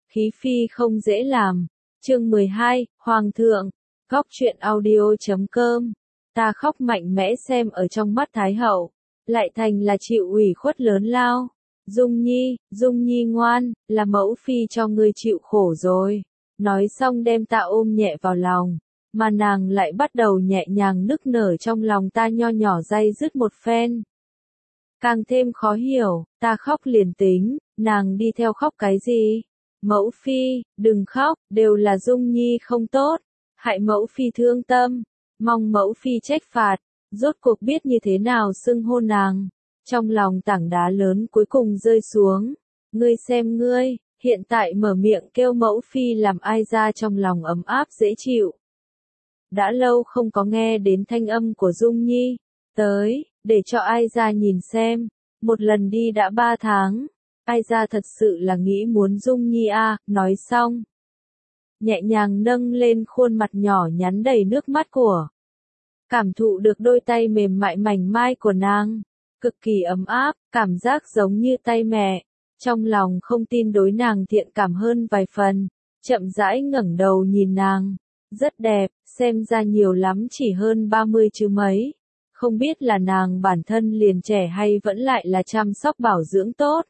khí phi không dễ làm. Chương 12, Hoàng thượng. Góc truyện audio.com. Ta khóc mạnh mẽ xem ở trong mắt Thái hậu, lại thành là chịu ủy khuất lớn lao. Dung Nhi ngoan, là mẫu phi cho ngươi chịu khổ rồi. Nói xong đem ta ôm nhẹ vào lòng, mà nàng lại bắt đầu nhẹ nhàng nức nở trong lòng ta nho nhỏ day dứt một phen. Càng thêm khó hiểu, ta khóc liền tính, nàng đi theo khóc cái gì? Mẫu phi, đừng khóc, đều là Dung Nhi không tốt, hại mẫu phi thương tâm, mong mẫu phi trách phạt. Rốt cuộc biết như thế nào xưng hô nàng, trong lòng tảng đá lớn cuối cùng rơi xuống. Ngươi xem ngươi, hiện tại mở miệng kêu mẫu phi làm ai ra trong lòng ấm áp dễ chịu. Đã lâu không có nghe đến thanh âm của Dung Nhi, tới, để cho ai ra nhìn xem, một lần đi đã 3 tháng, ai ra thật sự là nghĩ muốn Dung Nhi à, nói xong. Nhẹ nhàng nâng lên khuôn mặt nhỏ nhắn đầy nước mắt của. Cảm thụ được đôi tay mềm mại mảnh mai của nàng, cực kỳ ấm áp, cảm giác giống như tay mẹ. Trong lòng không tin đối nàng thiện cảm hơn vài phần, chậm rãi ngẩng đầu nhìn nàng, rất đẹp, xem ra nhiều lắm chỉ hơn 30 chứ mấy. Không biết là nàng bản thân liền trẻ hay vẫn lại là chăm sóc bảo dưỡng tốt.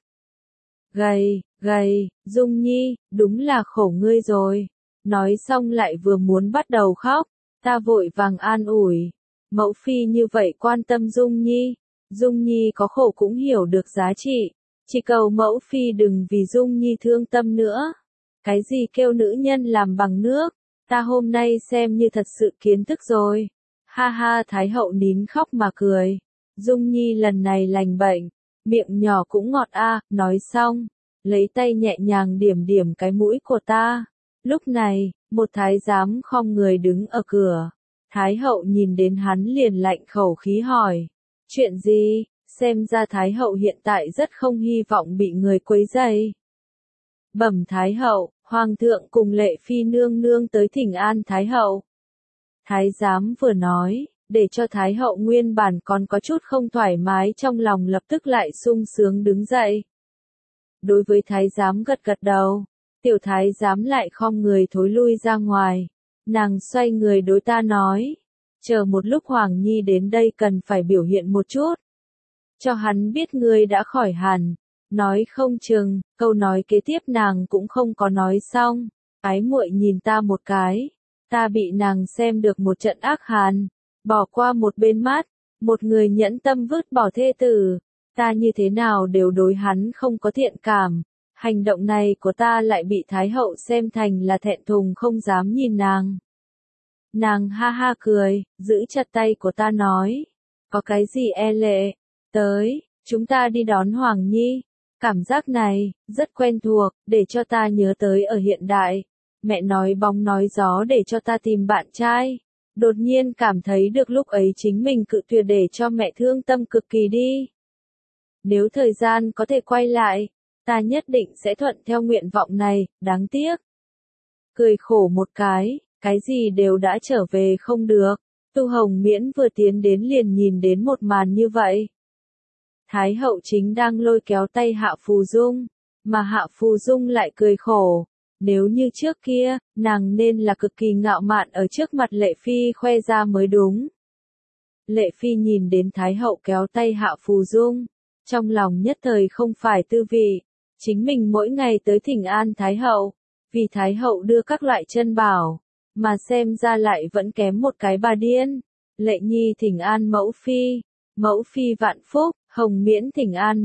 Gầy, Dung Nhi, đúng là khổ ngươi rồi. Nói xong lại vừa muốn bắt đầu khóc, ta vội vàng an ủi. Mẫu phi như vậy quan tâm Dung Nhi có khổ cũng hiểu được giá trị. Chỉ cầu mẫu phi đừng vì Dung Nhi thương tâm nữa. Cái gì kêu nữ nhân làm bằng nước, ta hôm nay xem như thật sự kiến thức rồi. Ha ha, Thái hậu nín khóc mà cười. Dung Nhi lần này lành bệnh, miệng nhỏ cũng ngọt a, nói xong, lấy tay nhẹ nhàng điểm điểm cái mũi của ta. Lúc này, một thái giám khom người đứng ở cửa. Thái hậu nhìn đến hắn liền lạnh khẩu khí hỏi, chuyện gì? Xem ra Thái hậu hiện tại rất không hy vọng bị người quấy rầy. Bẩm Thái hậu, Hoàng thượng cùng Lệ Phi nương nương tới thỉnh an Thái hậu. Thái giám vừa nói, để cho Thái hậu nguyên bản còn có chút không thoải mái trong lòng lập tức lại sung sướng đứng dậy. Đối với Thái giám gật gật đầu, tiểu Thái giám lại khom người thối lui ra ngoài. Nàng xoay người đối ta nói, chờ một lúc Hoàng Nhi đến đây cần phải biểu hiện một chút. Cho hắn biết ngươi đã khỏi hẳn. Nói không chừng, câu nói kế tiếp nàng cũng không có nói xong. Ái muội nhìn ta một cái. Ta bị nàng xem được một trận ác hàn. Bỏ qua một bên mắt. Một người nhẫn tâm vứt bỏ thê tử. Ta như thế nào đều đối hắn không có thiện cảm. Hành động này của ta lại bị Thái hậu xem thành là thẹn thùng không dám nhìn nàng. Nàng ha ha cười, giữ chặt tay của ta nói. Có cái gì e lệ? Tới, chúng ta đi đón Hoàng Nhi. Cảm giác này, rất quen thuộc, để cho ta nhớ tới ở hiện đại. Mẹ nói bóng nói gió để cho ta tìm bạn trai. Đột nhiên cảm thấy được lúc ấy chính mình cự tuyệt để cho mẹ thương tâm cực kỳ đi. Nếu thời gian có thể quay lại, ta nhất định sẽ thuận theo nguyện vọng này, đáng tiếc. Cười khổ một cái gì đều đã trở về không được. Tu Hồng Miễn vừa tiến đến liền nhìn đến một màn như vậy. Thái hậu chính đang lôi kéo tay Hạ Phù Dung, mà Hạ Phù Dung lại cười khổ. Nếu như trước kia, nàng nên là cực kỳ ngạo mạn ở trước mặt Lệ Phi khoe ra mới đúng. Lệ Phi nhìn đến Thái hậu kéo tay Hạ Phù Dung, trong lòng nhất thời không phải tư vị. Chính mình mỗi ngày tới thỉnh an Thái hậu, vì Thái hậu đưa các loại chân bảo, mà xem ra lại vẫn kém một cái bà điên. Lệ Nhi thỉnh an mẫu phi vạn phúc. Hồng Miễn thỉnh an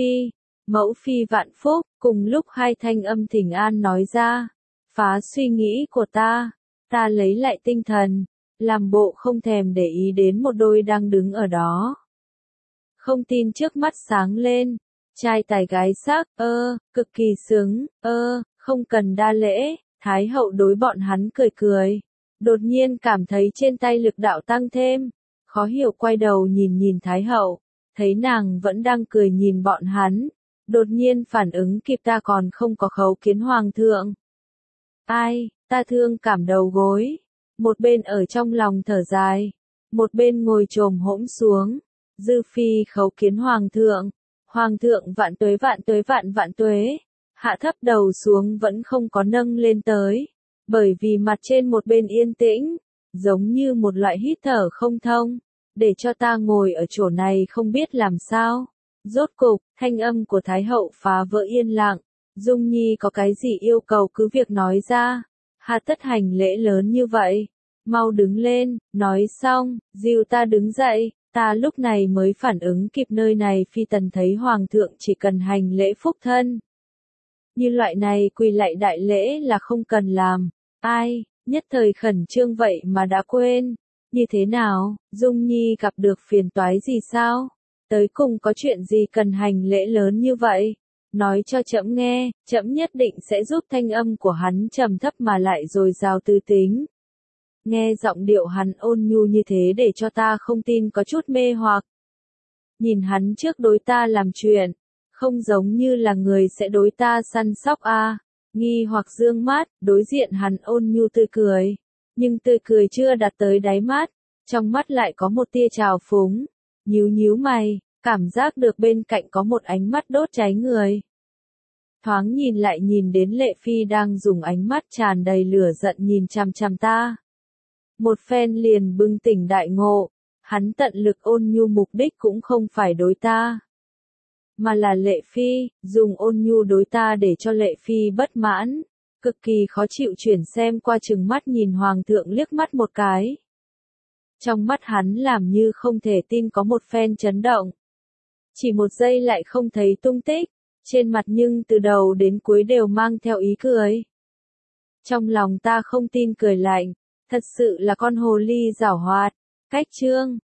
mẫu phi vạn phúc, cùng lúc hai thanh âm thỉnh an nói ra. Phá suy nghĩ của ta lấy lại tinh thần, làm bộ không thèm để ý đến một đôi đang đứng ở đó. Không tin trước mắt sáng lên, trai tài gái sắc, cực kỳ xứng, không cần đa lễ. Thái hậu đối bọn hắn cười cười, đột nhiên cảm thấy trên tay lực đạo tăng thêm, khó hiểu quay đầu nhìn Thái hậu. Thấy nàng vẫn đang cười nhìn bọn hắn, đột nhiên phản ứng kịp ta còn không có khấu kiến Hoàng thượng. Ai, ta thương cảm đầu gối, một bên ở trong lòng thở dài, một bên ngồi chồm hỗn xuống. Dư phi khấu kiến Hoàng thượng vạn tuế vạn tuế vạn vạn tuế. hạ thấp đầu xuống vẫn không có nâng lên tới, bởi vì mặt trên một bên yên tĩnh, giống như một loại hít thở không thông, để cho ta ngồi ở chỗ này không biết làm sao. Rốt cục, thanh âm của Thái hậu phá vỡ yên lặng, Dung Nhi có cái gì yêu cầu cứ việc nói ra, hà tất hành lễ lớn như vậy, mau đứng lên, nói xong, dìu ta đứng dậy, ta lúc này mới phản ứng kịp nơi này phi tần thấy hoàng thượng chỉ cần hành lễ phúc thân. Như loại này quỳ lạy đại lễ là không cần làm, ai, nhất thời khẩn trương vậy mà đã quên, như thế nào, Dung Nhi gặp được phiền toái gì sao? Tới cùng có chuyện gì cần hành lễ lớn như vậy? Nói cho trẫm nghe, trẫm nhất định sẽ giúp. Thanh âm của hắn trầm thấp mà lại dồi dào tư tính. Nghe giọng điệu hắn ôn nhu như thế để cho ta không tin có chút mê hoặc. Nhìn hắn trước đối ta làm chuyện, không giống như là người sẽ đối ta săn sóc a. Nghi hoặc dương mắt, đối diện hắn ôn nhu tươi cười, nhưng tươi cười chưa đạt tới đáy mắt, trong mắt lại có một tia trào phúng, nhíu nhíu mày, cảm giác được bên cạnh có một ánh mắt đốt cháy người. Thoáng nhìn lại nhìn đến Lệ Phi đang dùng ánh mắt tràn đầy lửa giận nhìn chằm chằm ta. Một phen liền bừng tỉnh đại ngộ, hắn tận lực ôn nhu mục đích cũng không phải đối ta, mà là Lệ Phi, dùng ôn nhu đối ta để cho Lệ Phi bất mãn, cực kỳ khó chịu chuyển xem qua chừng mắt nhìn hoàng thượng liếc mắt một cái. Trong mắt hắn làm như không thể tin có một phen chấn động. Chỉ một giây lại không thấy tung tích, trên mặt nhưng từ đầu đến cuối đều mang theo ý cười. Trong lòng ta không tin cười lạnh, thật sự là con hồ ly giảo hoạt, cách chương.